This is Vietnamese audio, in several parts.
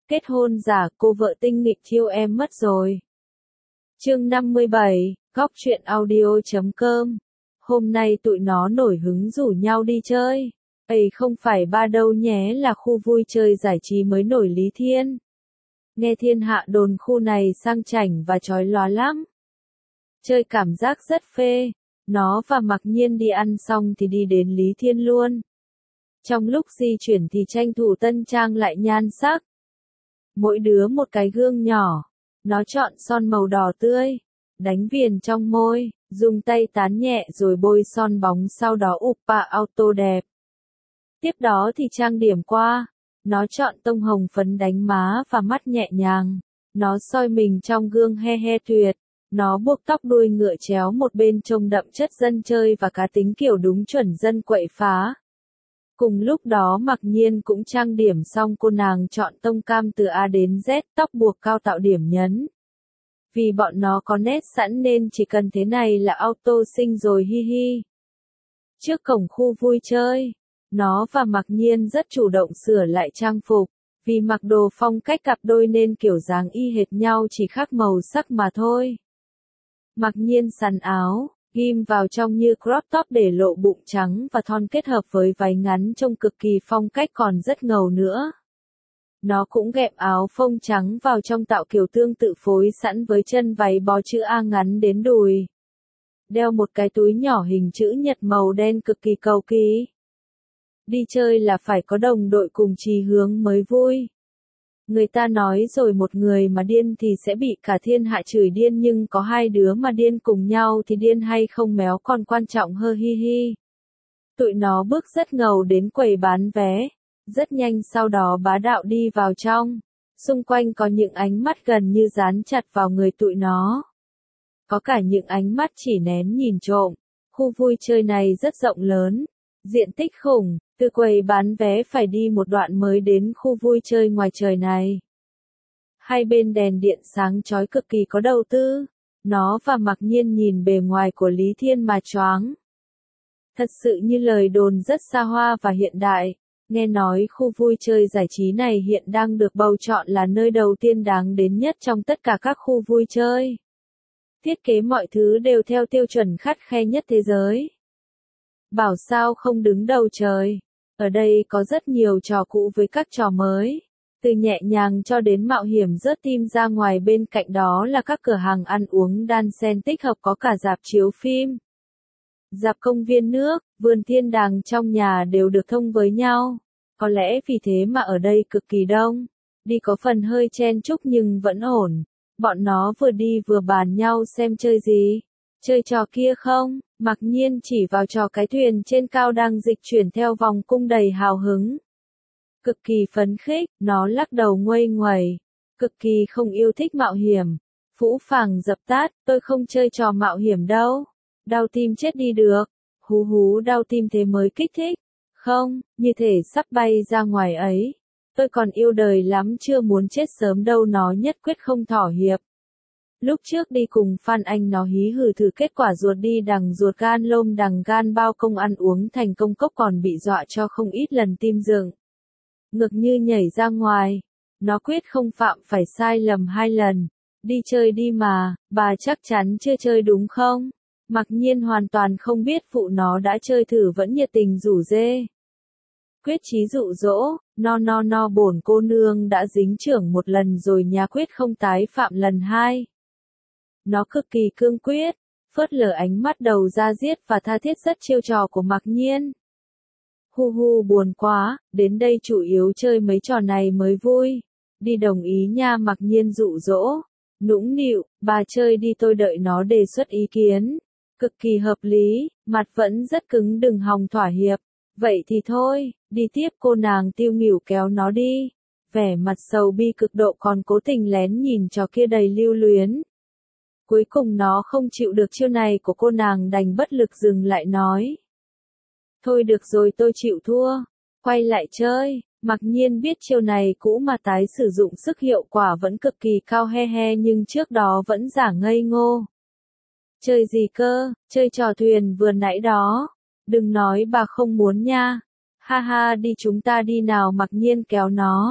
Kết hôn giả, cô vợ tinh nghịch thiêu em mất rồi. Chương 57, góc truyện audio.com. Hôm nay tụi nó nổi hứng rủ nhau đi chơi. Ây không phải ba đâu nhé, là khu vui chơi giải trí mới nổi Lý Thiên. Nghe thiên hạ đồn khu này sang chảnh và chói lóa lắm. Chơi cảm giác rất phê. Nó và Mặc Nhiên đi ăn xong thì đi đến Lý Thiên luôn. Trong lúc di chuyển thì tranh thủ tân trang lại nhan sắc. Mỗi đứa một cái gương nhỏ. Nó chọn son màu đỏ tươi, đánh viền trong môi, dùng tay tán nhẹ rồi bôi son bóng, sau đó Upa Auto đẹp. Tiếp đó thì trang điểm qua. Nó chọn tông hồng phấn đánh má và mắt nhẹ nhàng. Nó soi mình trong gương he he tuyệt. Nó buộc tóc đuôi ngựa chéo một bên trông đậm chất dân chơi và cá tính kiểu đúng chuẩn dân quậy phá. Cùng lúc đó Mặc Nhiên cũng trang điểm xong, cô nàng chọn tông cam từ A đến Z, tóc buộc cao tạo điểm nhấn. Vì bọn nó có nét sẵn nên chỉ cần thế này là auto xinh rồi, hi hi. Trước cổng khu vui chơi, nó và Mặc Nhiên rất chủ động sửa lại trang phục. Vì mặc đồ phong cách cặp đôi nên kiểu dáng y hệt nhau, chỉ khác màu sắc mà thôi. Mặc Nhiên sắn áo, ghim vào trong như crop top để lộ bụng trắng và thon kết hợp với váy ngắn trông cực kỳ phong cách còn rất ngầu nữa. Nó cũng ghẹp áo phông trắng vào trong tạo kiểu tương tự phối sẵn với chân váy bó chữ A ngắn đến đùi. Đeo một cái túi nhỏ hình chữ nhật màu đen cực kỳ cầu kỳ. Đi chơi là phải có đồng đội cùng chí hướng mới vui. Người ta nói rồi, một người mà điên thì sẽ bị cả thiên hạ chửi điên, nhưng có hai đứa mà điên cùng nhau thì điên hay không méo còn quan trọng hơn, hi hi. Tụi nó bước rất ngầu đến quầy bán vé. Rất nhanh sau đó bá đạo đi vào trong. Xung quanh có những ánh mắt gần như dán chặt vào người tụi nó. Có cả những ánh mắt chỉ nén nhìn trộm. Khu vui chơi này rất rộng lớn. Diện tích khủng. Từ quầy bán vé phải đi một đoạn mới đến khu vui chơi ngoài trời này. Hai bên đèn điện sáng chói cực kỳ có đầu tư. Nó và Mặc Nhiên nhìn bề ngoài của Lý Thiên mà choáng. Thật sự như lời đồn rất xa hoa và hiện đại. Nghe nói khu vui chơi giải trí này hiện đang được bầu chọn là nơi đầu tiên đáng đến nhất trong tất cả các khu vui chơi. Thiết kế mọi thứ đều theo tiêu chuẩn khắt khe nhất thế giới. Bảo sao không đứng đầu trời. Ở đây có rất nhiều trò cũ với các trò mới. Từ nhẹ nhàng cho đến mạo hiểm rớt tim ra. Ngoài bên cạnh đó là các cửa hàng ăn uống đan xen tích hợp, có cả rạp chiếu phim, rạp công viên nước, vườn thiên đàng trong nhà đều được thông với nhau. Có lẽ vì thế mà ở đây cực kỳ đông. Đi có phần hơi chen chúc nhưng vẫn ổn. Bọn nó vừa đi vừa bàn nhau xem chơi gì. Chơi trò kia không? Mặc Nhiên chỉ vào trò cái thuyền trên cao đang dịch chuyển theo vòng cung đầy hào hứng. Cực kỳ phấn khích, nó lắc đầu nguây nguẩy. Cực kỳ không yêu thích mạo hiểm. Phũ phàng dập tát, tôi không chơi trò mạo hiểm đâu. Đau tim chết đi được. Hú hú, đau tim thế mới kích thích. Không, như thể sắp bay ra ngoài ấy. Tôi còn yêu đời lắm, chưa muốn chết sớm đâu, nó nhất quyết không thỏa hiệp. Lúc trước đi cùng Phan Anh nó hí hử thử, kết quả ruột đi đằng ruột gan lôm đằng gan bao công, ăn uống thành công cốc còn bị dọa cho không ít lần tim dựng ngực như nhảy ra ngoài. Nó quyết không phạm phải sai lầm hai lần. Đi chơi đi mà, bà chắc chắn chưa chơi đúng không? Mặc Nhiên hoàn toàn không biết phụ nó đã chơi thử vẫn nhiệt tình rủ rê. Quyết chí dụ dỗ, no bổn cô nương đã dính chưởng một lần rồi nhà, quyết không tái phạm lần hai. Nó cực kỳ cương quyết, phớt lờ ánh mắt đầu ra diết và tha thiết rất chiêu trò của Mặc Nhiên. Hu hu, buồn quá, đến đây chủ yếu chơi mấy trò này mới vui. Đi đồng ý nha, Mặc Nhiên dụ dỗ. Nũng nịu, bà chơi đi, tôi đợi nó đề xuất ý kiến. Cực kỳ hợp lý, mặt vẫn rất cứng, đừng hòng thỏa hiệp. Vậy thì thôi, đi tiếp. Cô nàng tiêu nghỉu kéo nó đi. Vẻ mặt sầu bi cực độ, còn cố tình lén nhìn trò kia đầy lưu luyến. Cuối cùng nó không chịu được chiêu này của cô nàng, đành bất lực dừng lại nói. Thôi được rồi, tôi chịu thua. Quay lại chơi. Mặc Nhiên biết chiêu này cũ mà tái sử dụng sức hiệu quả vẫn cực kỳ cao, he he, nhưng trước đó vẫn giả ngây ngô. Chơi gì cơ? Chơi trò thuyền vừa nãy đó. Đừng nói bà không muốn nha. Ha ha, đi chúng ta đi nào. Mặc Nhiên kéo nó.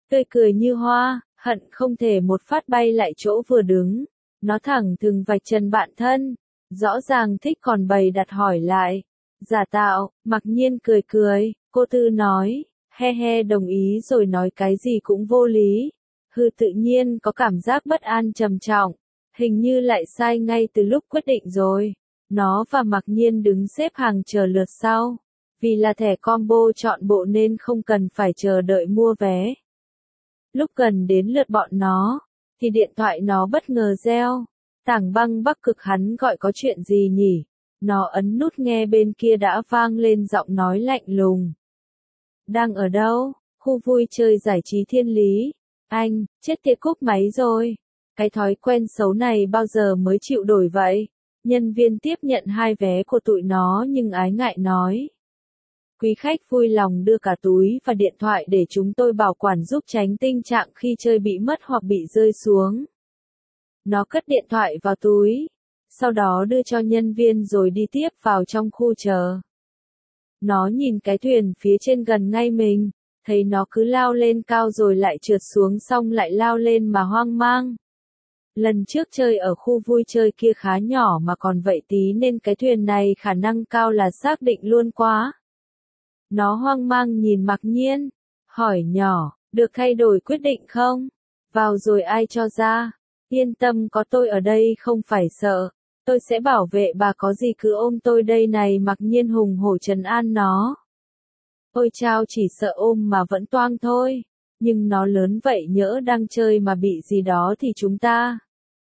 tươi cười như hoa, hận không thể một phát bay lại chỗ vừa đứng. Nó thẳng thừng vạch trần bạn thân, rõ ràng thích còn bày đặt hỏi lại. Giả tạo, mặc nhiên cười cười, cô Tư nói, he he đồng ý rồi nói cái gì cũng vô lý. Hư tự nhiên có cảm giác bất an trầm trọng, hình như lại sai ngay từ lúc quyết định rồi. Nó và mặc nhiên đứng xếp hàng chờ lượt sau. Vì là thẻ combo chọn bộ nên không cần phải chờ đợi mua vé. Lúc gần đến lượt bọn nó, thì điện thoại nó bất ngờ reo. Tảng Băng Bắc Cực, hắn gọi có chuyện gì nhỉ? Nó ấn nút nghe, bên kia đã vang lên giọng nói lạnh lùng. Đang ở đâu? Khu vui chơi giải trí Thiên Lý. Anh, chết tiệt, cúp máy rồi. Cái thói quen xấu này bao giờ mới chịu đổi vậy? Nhân viên tiếp nhận 2 vé của tụi nó nhưng ái ngại nói. Quý khách vui lòng đưa cả túi và điện thoại để chúng tôi bảo quản giúp tránh tình trạng khi chơi bị mất hoặc bị rơi xuống. Nó cất điện thoại vào túi, sau đó đưa cho nhân viên rồi đi tiếp vào trong khu chờ. Nó nhìn cái thuyền phía trên gần ngay mình, thấy nó cứ lao lên cao rồi lại trượt xuống xong lại lao lên mà hoang mang. Lần trước chơi ở khu vui chơi kia khá nhỏ mà còn vậy tí nên cái thuyền này khả năng cao là xác định luôn quá. Nó hoang mang nhìn Mặc Nhiên, hỏi nhỏ, được thay đổi quyết định không? Vào rồi ai cho ra? Yên tâm, có tôi ở đây không phải sợ. Tôi sẽ bảo vệ bà, có gì cứ ôm tôi đây này. Mặc Nhiên hùng hổ trấn an nó. Ôi chao, chỉ sợ ôm mà vẫn toang thôi. Nhưng nó lớn vậy, nhỡ đang chơi mà bị gì đó thì chúng ta.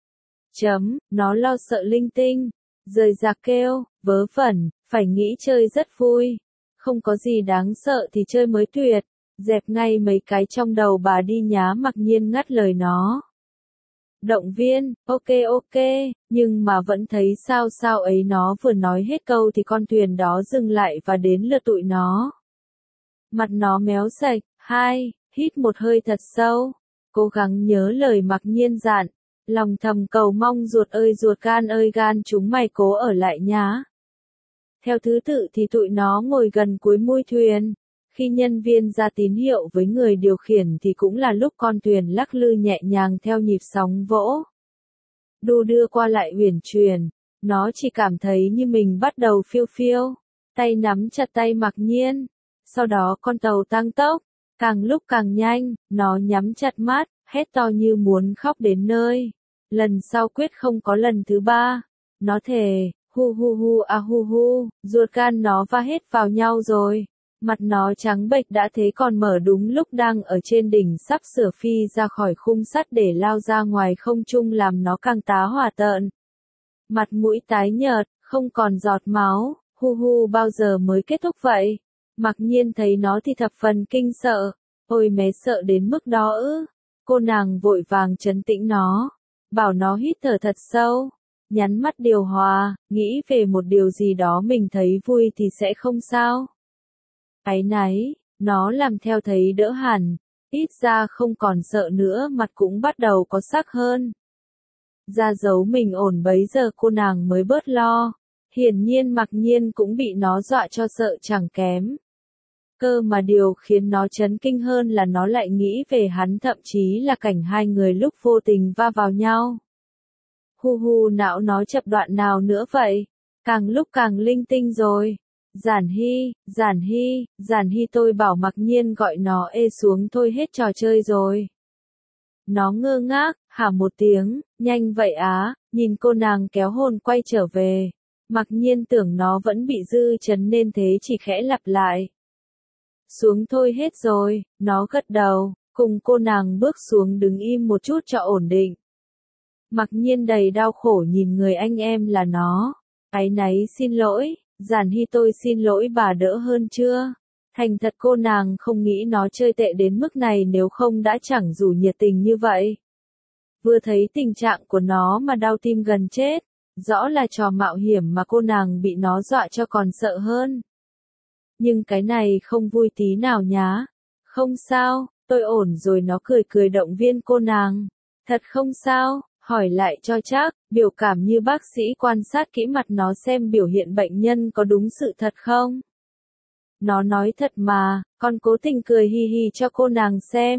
Nó lo sợ linh tinh. Rời rạc kêu, vớ vẩn, phải nghĩ chơi rất vui. Không có gì đáng sợ thì chơi mới tuyệt. Dẹp ngay mấy cái trong đầu bà đi nhá. Mặc Nhiên ngắt lời nó. Động viên, ok, nhưng mà vẫn thấy sao ấy. Nó vừa nói hết câu thì con thuyền đó dừng lại và đến lượt tụi nó. Mặt nó méo sạch, hít một hơi thật sâu, cố gắng nhớ lời Mặc Nhiên dặn, lòng thầm cầu mong ruột ơi ruột, gan ơi gan, chúng mày cố ở lại nhá. Theo thứ tự thì tụi nó ngồi gần cuối mui thuyền. Khi nhân viên ra tín hiệu với người điều khiển thì cũng là lúc con thuyền lắc lư nhẹ nhàng theo nhịp sóng vỗ. Đu đưa qua lại uyển chuyển, nó chỉ cảm thấy như mình bắt đầu phiêu phiêu, tay nắm chặt tay Mặc Nhiên. Sau đó con tàu tăng tốc, càng lúc càng nhanh, nó nhắm chặt mắt, hét to như muốn khóc đến nơi. Lần sau quyết không có lần thứ 3. Nó thề, hu, ruột gan nó va hết vào nhau rồi. Mặt nó trắng bệch đã thế, còn mở đúng lúc đang ở trên đỉnh sắp sửa phi ra khỏi khung sắt để lao ra ngoài không trung, làm nó càng tá hỏa tợn. Mặt mũi tái nhợt, không còn giọt máu, bao giờ mới kết thúc vậy? Mặc Nhiên thấy nó thì thập phần kinh sợ. Ôi mé, sợ đến mức đó ư? Cô nàng vội vàng trấn tĩnh nó, bảo nó hít thở thật sâu, nhắm mắt điều hòa, nghĩ về một điều gì đó mình thấy vui thì sẽ không sao. Áy náy, nó làm theo thấy đỡ hẳn, ít ra không còn sợ nữa, mặt cũng bắt đầu có sắc hơn. Ra dấu mình ổn, bấy giờ cô nàng mới bớt lo. Hiển nhiên Mặc Nhiên cũng bị nó dọa cho sợ chẳng kém. Cơ mà điều khiến nó chấn kinh hơn là nó lại nghĩ về hắn, thậm chí là cảnh 2 người lúc vô tình va vào nhau. Não nó chập đoạn nào nữa vậy? Càng lúc càng linh tinh rồi. Giản Hy, tôi bảo Mặc Nhiên gọi nó ê xuống thôi, hết trò chơi rồi. Nó ngơ ngác, hả một tiếng, nhanh vậy á, nhìn cô nàng kéo hồn quay trở về. Mặc Nhiên tưởng nó vẫn bị dư chấn nên thế chỉ khẽ lặp lại. Xuống thôi, hết rồi. Nó gật đầu, cùng cô nàng bước xuống, đứng im một chút cho ổn định. Mặc Nhiên đầy đau khổ nhìn người anh em là nó. Áy náy, xin lỗi, Giản Hy, tôi xin lỗi bà, đỡ hơn chưa? Thành thật cô nàng không nghĩ nó chơi tệ đến mức này, nếu không đã chẳng rủ nhiệt tình như vậy. Vừa thấy tình trạng của nó mà đau tim gần chết, rõ là trò mạo hiểm mà cô nàng bị nó dọa cho còn sợ hơn. Nhưng cái này không vui tí nào nhá. Không sao, tôi ổn rồi, nó cười động viên cô nàng. Thật không sao, hỏi lại cho chắc, biểu cảm như bác sĩ quan sát kỹ mặt nó xem biểu hiện bệnh nhân có đúng sự thật không. Nó nói thật mà, con cố tình cười hi hi cho cô nàng xem.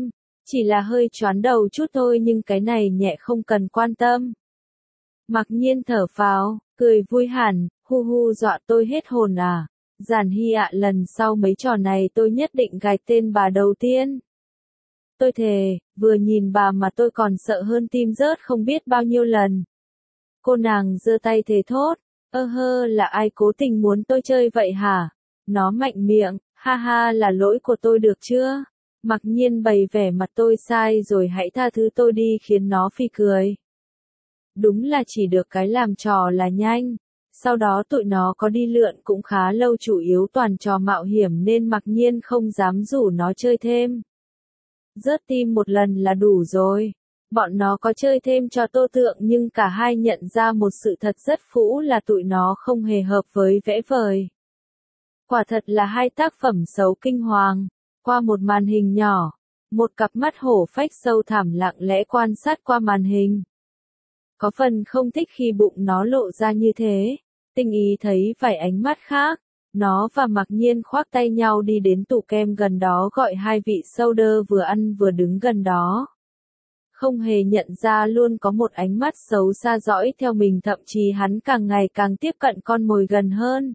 Chỉ là hơi choáng đầu chút thôi nhưng cái này nhẹ không cần quan tâm. Mặc nhiên thở phào, cười vui hẳn, hu hu dọa tôi hết hồn à. Giản Hy ạ, lần sau mấy trò này tôi nhất định gạch tên bà đầu tiên. Tôi thề, vừa nhìn bà mà tôi còn sợ hơn tim rớt không biết bao nhiêu lần. Cô nàng giơ tay thề thốt, ơ hơ, là ai cố tình muốn tôi chơi vậy hả? Nó mạnh miệng, ha ha, là lỗi của tôi được chưa? Mặc nhiên bày vẻ mặt tôi sai rồi, hãy tha thứ tôi đi, khiến nó phì cười. Đúng là chỉ được cái làm trò là nhanh. Sau đó tụi nó có đi lượn cũng khá lâu, chủ yếu toàn trò mạo hiểm nên Mặc nhiên không dám rủ nó chơi thêm. Rớt tim một lần là đủ rồi. Bọn nó có chơi thêm trò tô tượng nhưng cả hai nhận ra một sự thật rất phũ là tụi nó không hề hợp với vẽ vời. Quả thật là hai tác phẩm xấu kinh hoàng. Qua một màn hình nhỏ, một cặp mắt hổ phách sâu thẳm lặng lẽ quan sát qua màn hình. Có phần không thích khi bụng nó lộ ra như thế. Tinh ý thấy vài ánh mắt khác. Nó và Mặc nhiên khoác tay nhau đi đến tủ kem gần đó, gọi hai vị soda vừa ăn vừa đứng gần đó. Không hề nhận ra luôn có một ánh mắt xấu xa dõi theo mình, thậm chí hắn càng ngày càng tiếp cận con mồi gần hơn.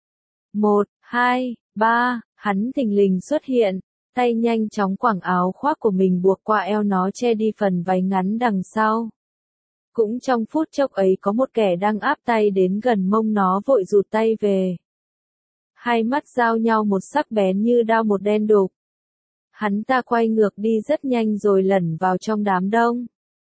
1, 2, 3, hắn thình lình xuất hiện, tay nhanh chóng quẳng áo khoác của mình buộc qua eo nó, che đi phần váy ngắn đằng sau. Cũng trong phút chốc ấy có một kẻ đang áp tay đến gần mông nó, vội rụt tay về. Hai mắt giao nhau, một sắc bén như đao một đen đục. Hắn ta quay ngược đi rất nhanh rồi lẩn vào trong đám đông.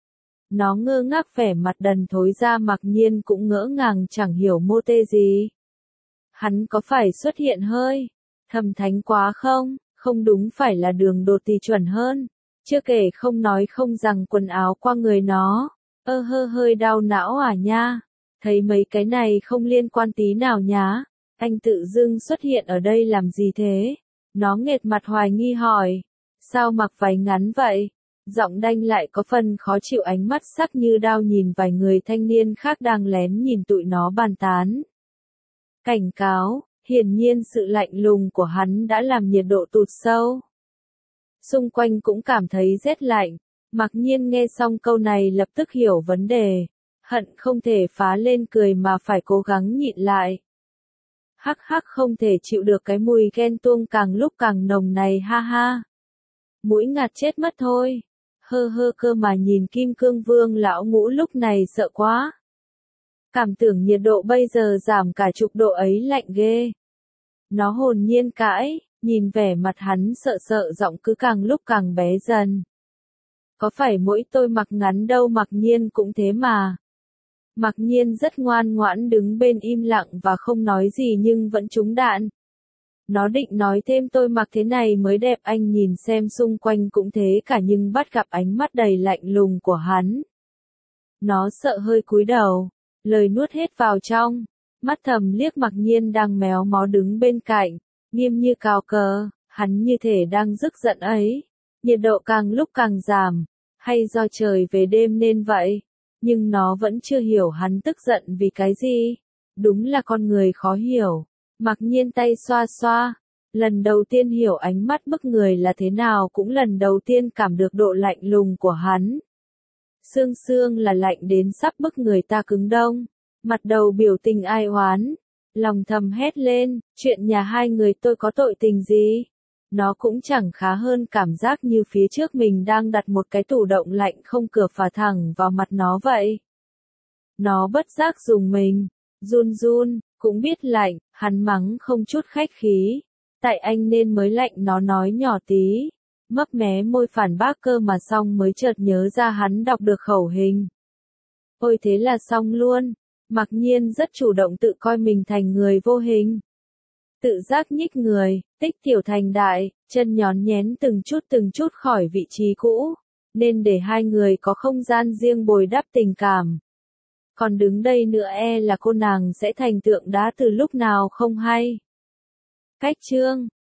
Nó ngơ ngác vẻ mặt đần thối ra, Mặc nhiên cũng ngỡ ngàng chẳng hiểu mô tê gì. Hắn có phải xuất hiện hơi thầm thánh quá không? Không đúng, phải là đường đột thì chuẩn hơn. Chưa kể không nói không rằng quần áo qua người nó. Ơ hơ, hơi đau não à nha. Thấy mấy cái này không liên quan tí nào nhá. Anh tự dưng xuất hiện ở đây làm gì thế? Nó nghệt mặt hoài nghi hỏi. Sao mặc váy ngắn vậy? Giọng đanh lại có phần khó chịu, ánh mắt sắc như đao nhìn vài người thanh niên khác đang lén nhìn tụi nó bàn tán. Cảnh cáo, hiển nhiên sự lạnh lùng của hắn đã làm nhiệt độ tụt sâu. Xung quanh cũng cảm thấy rét lạnh. Mặc nhiên nghe xong câu này lập tức hiểu vấn đề. Hận không thể phá lên cười mà phải cố gắng nhịn lại. Hắc hắc, không thể chịu được cái mùi ghen tuông càng lúc càng nồng này, ha ha. Mũi ngạt chết mất thôi. Hơ hơ, cơ mà nhìn Kim Cương Vương lão ngũ lúc này sợ quá. Cảm tưởng nhiệt độ bây giờ giảm cả chục độ ấy, lạnh ghê. Nó hồn nhiên cãi, nhìn vẻ mặt hắn sợ sợ, giọng cứ càng lúc càng bé dần. Có phải mỗi tôi mặc ngắn đâu, Mặc nhiên cũng thế mà. Mặc nhiên rất ngoan ngoãn đứng bên im lặng và không nói gì nhưng vẫn trúng đạn. Nó định nói thêm tôi mặc thế này mới đẹp, anh nhìn xem xung quanh cũng thế cả, nhưng bắt gặp ánh mắt đầy lạnh lùng của hắn. Nó sợ hơi cúi đầu, lời nuốt hết vào trong, mắt thầm liếc Mặc nhiên đang méo mó đứng bên cạnh, nghiêm như cào cờ, hắn như thể đang tức giận ấy. Nhiệt độ càng lúc càng giảm, hay do trời về đêm nên vậy, nhưng nó vẫn chưa hiểu hắn tức giận vì cái gì. Đúng là con người khó hiểu. Mặc nhiên tay xoa xoa, lần đầu tiên hiểu ánh mắt bức người là thế nào, cũng lần đầu tiên cảm được độ lạnh lùng của hắn. Xương xương là lạnh đến sắp bức người ta cứng đông, mặt đầu biểu tình ai oán, lòng thầm hét lên, chuyện nhà hai người tôi có tội tình gì? Nó cũng chẳng khá hơn cảm giác như phía trước mình đang đặt một cái tủ đông lạnh không cửa phả thẳng vào mặt nó vậy. Nó bất giác dùng mình, run run, cũng biết lạnh, hắn mắng không chút khách khí. Tại anh nên mới lạnh, nó nói nhỏ tí, mấp mé môi phản bác cơ mà xong mới chợt nhớ ra hắn đọc được khẩu hình. Ôi thế là xong luôn, Mặc nhiên rất chủ động tự coi mình thành người vô hình. Tự giác nhích người, tích tiểu thành đại, chân nhón nhén từng chút khỏi vị trí cũ, nên để hai người có không gian riêng bồi đắp tình cảm. Còn đứng đây nữa e là cô nàng sẽ thành tượng đá từ lúc nào không hay. Cách chương